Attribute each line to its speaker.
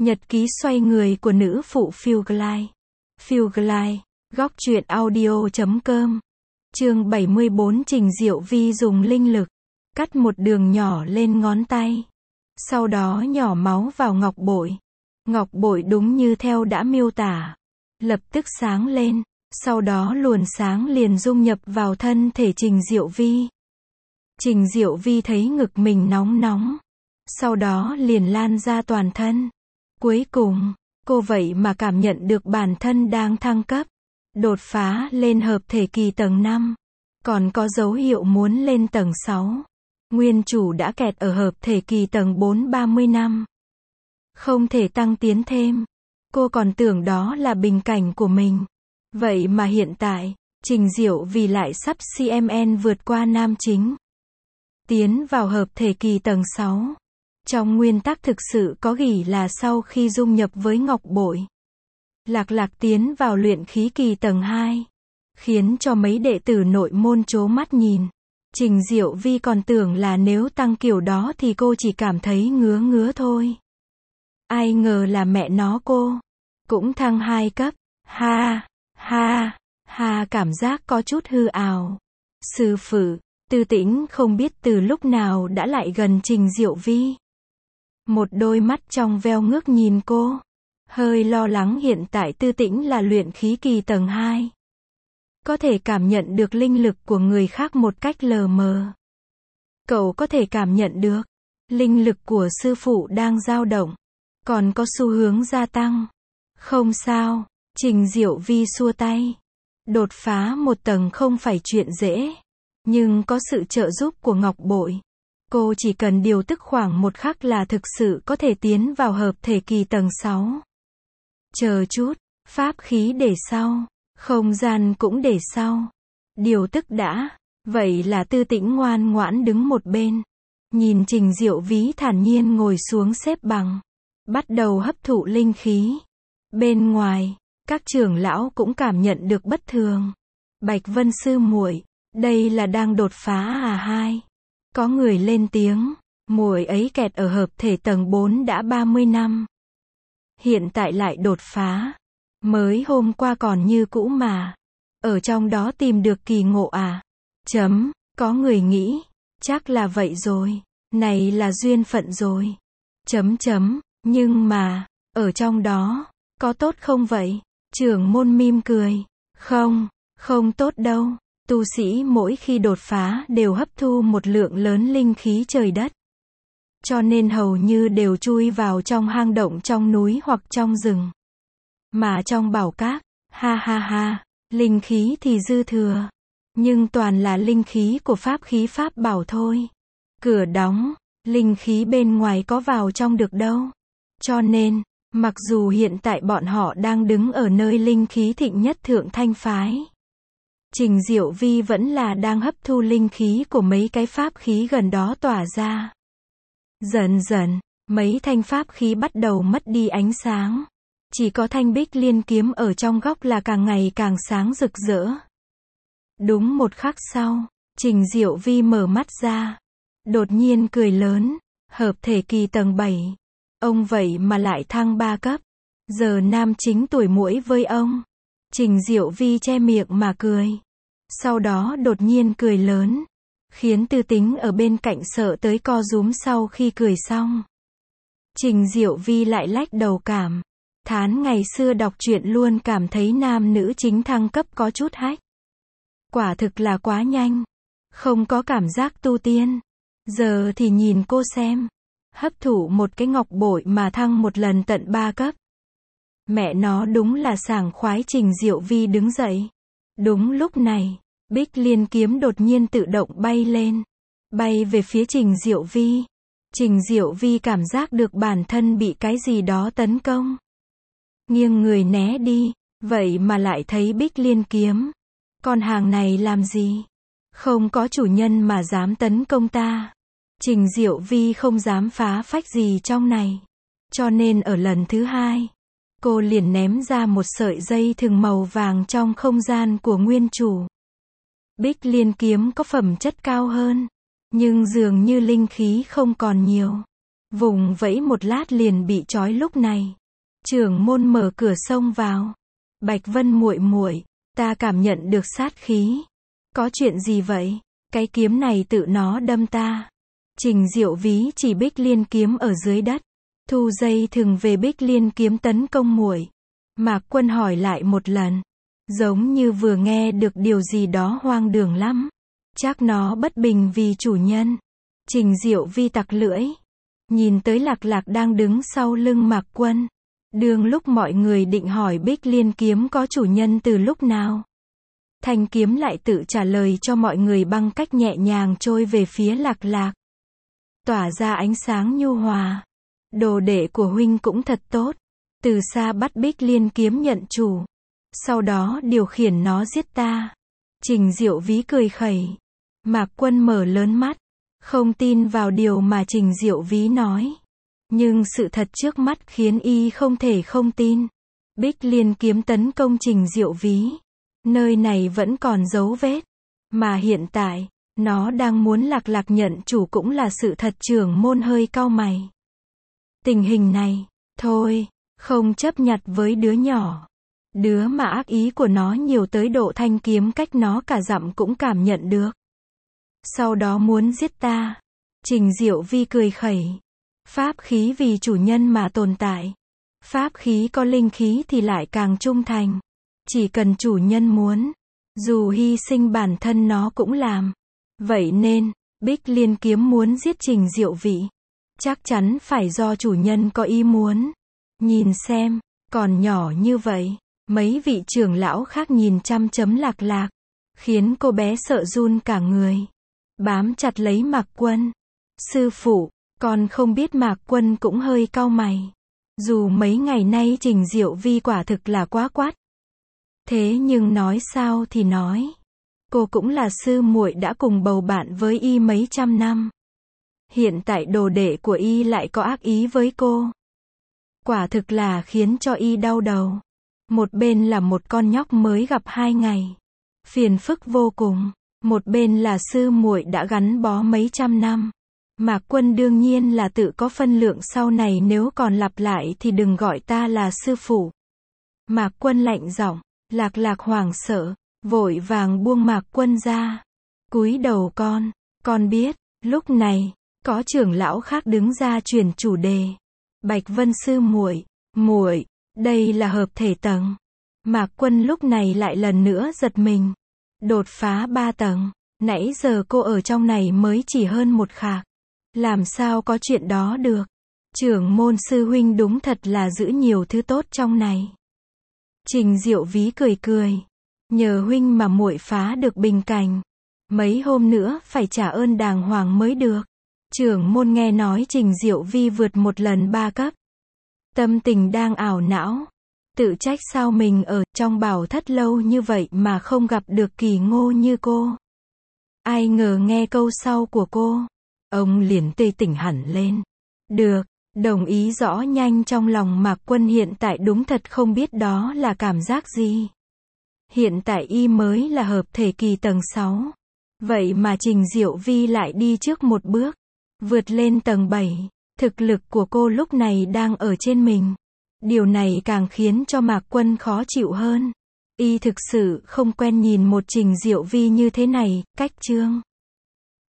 Speaker 1: Nhật ký xoay người của nữ phụ Phiêu Glide. Phiêu Glide, góc truyện audio.com. Chương 74. Trình Diệu Vi dùng linh lực cắt một đường nhỏ lên ngón tay, sau đó nhỏ máu vào ngọc bội. Ngọc bội đúng như theo đã miêu tả, lập tức sáng lên, sau đó luồn sáng liền dung nhập vào thân thể Trình Diệu Vi. Trình Diệu Vi thấy ngực mình nóng nóng, sau đó liền lan ra toàn thân. Cuối cùng, cô vậy mà cảm nhận được bản thân đang thăng cấp, đột phá lên hợp thể kỳ tầng 5, còn có dấu hiệu muốn lên tầng 6. Nguyên chủ đã kẹt ở hợp thể kỳ tầng 4 30 năm, không thể tăng tiến thêm. Cô còn tưởng đó là bình cảnh của mình. Vậy mà hiện tại, Trình Diệu Vi lại sắp CMN vượt qua nam chính, tiến vào hợp thể kỳ tầng 6. Trong nguyên tắc thực sự có ghi là sau khi dung nhập với ngọc bội, Lạc Lạc tiến vào luyện khí kỳ tầng 2, khiến cho mấy đệ tử nội môn trố mắt nhìn. Trình Diệu Vi còn tưởng là nếu tăng kiểu đó thì cô chỉ cảm thấy ngứa ngứa thôi. Ai ngờ là mẹ nó cô cũng thăng 2 cấp. Ha, ha, ha, cảm giác có chút hư ảo. Sư phụ, Tư Tĩnh không biết từ lúc nào đã lại gần Trình Diệu Vi. Một đôi mắt trong veo ngước nhìn cô, hơi lo lắng. Hiện tại Tư Tĩnh là luyện khí kỳ tầng 2, có thể cảm nhận được linh lực của người khác một cách lờ mờ. Cậu có thể cảm nhận được linh lực của sư phụ đang dao động, còn có xu hướng gia tăng. Không sao, Trình Diệu Vi xua tay. Đột phá một tầng không phải chuyện dễ, nhưng có sự trợ giúp của ngọc bội, cô chỉ cần điều tức khoảng một khắc là thực sự có thể tiến vào hợp thể kỳ tầng 6. Chờ chút, pháp khí để sau, không gian cũng để sau. Điều tức đã. Vậy là Tư Tĩnh ngoan ngoãn đứng một bên, nhìn Trình Diệu Vi thản nhiên ngồi xuống xếp bằng, bắt đầu hấp thụ linh khí. Bên ngoài, các trưởng lão cũng cảm nhận được bất thường. Bạch Vân sư muội, đây là đang đột phá à? Hai có người lên tiếng, muội ấy kẹt ở hợp thể tầng 4 đã 30 năm, hiện tại lại đột phá, mới hôm qua còn như cũ mà, ở trong đó tìm được kỳ ngộ à? Có người nghĩ, chắc là vậy rồi, này là duyên phận rồi. Nhưng mà, ở trong đó, có tốt không vậy? Trưởng môn mỉm cười, không tốt đâu. Tu sĩ mỗi khi đột phá đều hấp thu một lượng lớn linh khí trời đất, cho nên hầu như đều chui vào trong hang động trong núi hoặc trong rừng. Mà trong bảo các, ha, linh khí thì dư thừa, nhưng toàn là linh khí của pháp khí pháp bảo thôi. Cửa đóng, linh khí bên ngoài có vào trong được đâu. Cho nên, mặc dù hiện tại bọn họ đang đứng ở nơi linh khí thịnh nhất Thượng Thanh phái, Trình Diệu Vi vẫn là đang hấp thu linh khí của mấy cái pháp khí gần đó tỏa ra. Dần dần, mấy thanh pháp khí bắt đầu mất đi ánh sáng. Chỉ có thanh Bích Liên kiếm ở trong góc là càng ngày càng sáng rực rỡ. Đúng một khắc sau, Trình Diệu Vi mở mắt ra, đột nhiên cười lớn. Hợp thể kỳ tầng 7, ông vậy mà lại thăng 3 cấp. Giờ nam chính tuổi muỗi với ông. Trình Diệu Vi che miệng mà cười, sau đó đột nhiên cười lớn, khiến Tư Tĩnh ở bên cạnh sợ tới co rúm. Sau khi cười xong, Trình Diệu Vi lại lách đầu cảm thán ngày xưa đọc truyện luôn cảm thấy nam nữ chính thăng cấp có chút hách. Quả thực là quá nhanh, không có cảm giác tu tiên. Giờ thì nhìn cô xem, hấp thụ một cái ngọc bội mà thăng một lần tận 3 cấp. Mẹ nó đúng là sảng khoái. Trình Diệu Vi đứng dậy. Đúng lúc này, Bích Liên kiếm đột nhiên tự động bay lên, bay về phía Trình Diệu Vi. Trình Diệu Vi cảm giác được bản thân bị cái gì đó tấn công, nghiêng người né đi, vậy mà lại thấy Bích Liên kiếm. Con hàng này làm gì? Không có chủ nhân mà dám tấn công ta. Trình Diệu Vi không dám phá phách gì trong này, cho nên ở lần thứ 2, cô liền ném ra một sợi dây thừng màu vàng trong không gian của nguyên chủ. Bích Liên kiếm có phẩm chất cao hơn, nhưng dường như linh khí không còn nhiều. Vùng vẫy một lát liền bị trói. Lúc này, trưởng môn mở cửa xông vào. Bạch Vân muội muội, ta cảm nhận được sát khí. Có chuyện gì vậy? Cái kiếm này tự nó đâm ta. Trình Diệu Ví chỉ Bích Liên kiếm ở dưới đất. Thu dây thừng về Bích Liên kiếm tấn công muội. Mạc Quân hỏi lại một lần. Giống như vừa nghe được điều gì đó hoang đường lắm. Chắc nó bất bình vì chủ nhân. Trình Diệu Vi tặc lưỡi. Nhìn tới Lạc Lạc đang đứng sau lưng Mạc Quân. Đường lúc mọi người định hỏi Bích Liên kiếm có chủ nhân từ lúc nào. Thanh kiếm lại tự trả lời cho mọi người bằng cách nhẹ nhàng trôi về phía Lạc Lạc. Tỏa ra ánh sáng nhu hòa. Đồ đệ của huynh cũng thật tốt. Từ xa bắt Bích Liên kiếm nhận chủ. Sau đó điều khiển nó giết ta. Trình Diệu Ví cười khẩy. Mạc Quân mở lớn mắt. Không tin vào điều mà Trình Diệu Ví nói. Nhưng sự thật trước mắt khiến y không thể không tin. Bích Liên kiếm tấn công Trình Diệu Ví. Nơi này vẫn còn dấu vết. Mà hiện tại, nó đang muốn Lạc Lạc nhận chủ cũng là sự thật. Trưởng môn hơi cau mày. Tình hình này, thôi, không chấp nhặt với đứa nhỏ. Đứa mà ác ý của nó nhiều tới độ thanh kiếm cách nó cả dặm cũng cảm nhận được. Sau đó muốn giết ta. Trình Diệu Vi cười khẩy. Pháp khí vì chủ nhân mà tồn tại. Pháp khí có linh khí thì lại càng trung thành. Chỉ cần chủ nhân muốn, dù hy sinh bản thân nó cũng làm. Vậy nên, Bích Liên kiếm muốn giết Trình Diệu Vị. Chắc chắn phải do chủ nhân có ý muốn. Nhìn xem, còn nhỏ như vậy. Mấy vị trưởng lão khác nhìn chăm chấm Lạc Lạc. Khiến cô bé sợ run cả người. Bám chặt lấy Mạc Quân. Sư phụ, con không biết. Mạc Quân cũng hơi cau mày. Dù mấy ngày nay Trình Diệu Vi quả thực là quá quát. Thế nhưng nói sao thì nói. Cô cũng là sư muội đã cùng bầu bạn với y mấy trăm năm. Hiện tại đồ đệ của y lại có ác ý với cô. Quả thực là khiến cho y đau đầu. Một bên là một con nhóc mới gặp 2 ngày. Phiền phức vô cùng. Một bên là sư muội đã gắn bó mấy trăm năm. Mạc Quân đương nhiên là tự có phân lượng, sau này nếu còn lặp lại thì đừng gọi ta là sư phụ. Mạc Quân lạnh giọng. Lạc Lạc hoảng sợ, vội vàng buông Mạc Quân ra. Cúi đầu con biết. Lúc này, có trưởng lão khác đứng ra chuyển chủ đề. Bạch Vân sư muội, đây là hợp thể tầng. Mạc Quân lúc này lại lần nữa giật mình. Đột phá 3 tầng. Nãy giờ cô ở trong này mới chỉ hơn 1 khạc. Làm sao có chuyện đó được? Trưởng môn sư huynh đúng thật là giữ nhiều thứ tốt trong này. Trình Diệu Ví cười cười. Nhờ huynh mà muội phá được bình cảnh. Mấy hôm nữa phải trả ơn đàng hoàng mới được. Trưởng môn nghe nói Trình Diệu Vi vượt một lần 3 cấp. Tâm tình đang ảo não. Tự trách sao mình ở trong bảo thất lâu như vậy mà không gặp được kỳ ngô như cô. Ai ngờ nghe câu sau của cô. Ông liền tê tỉnh hẳn lên. Được, đồng ý rõ nhanh. Trong lòng Mạc Quân hiện tại đúng thật không biết đó là cảm giác gì. Hiện tại y mới là hợp thể kỳ tầng 6. Vậy mà Trình Diệu Vi lại đi trước một bước. Vượt lên tầng 7. Thực lực của cô lúc này đang ở trên mình. Điều này càng khiến cho Mạc Quân khó chịu hơn. Y thực sự không quen nhìn một Trình Diệu Vi như thế này. Cách chương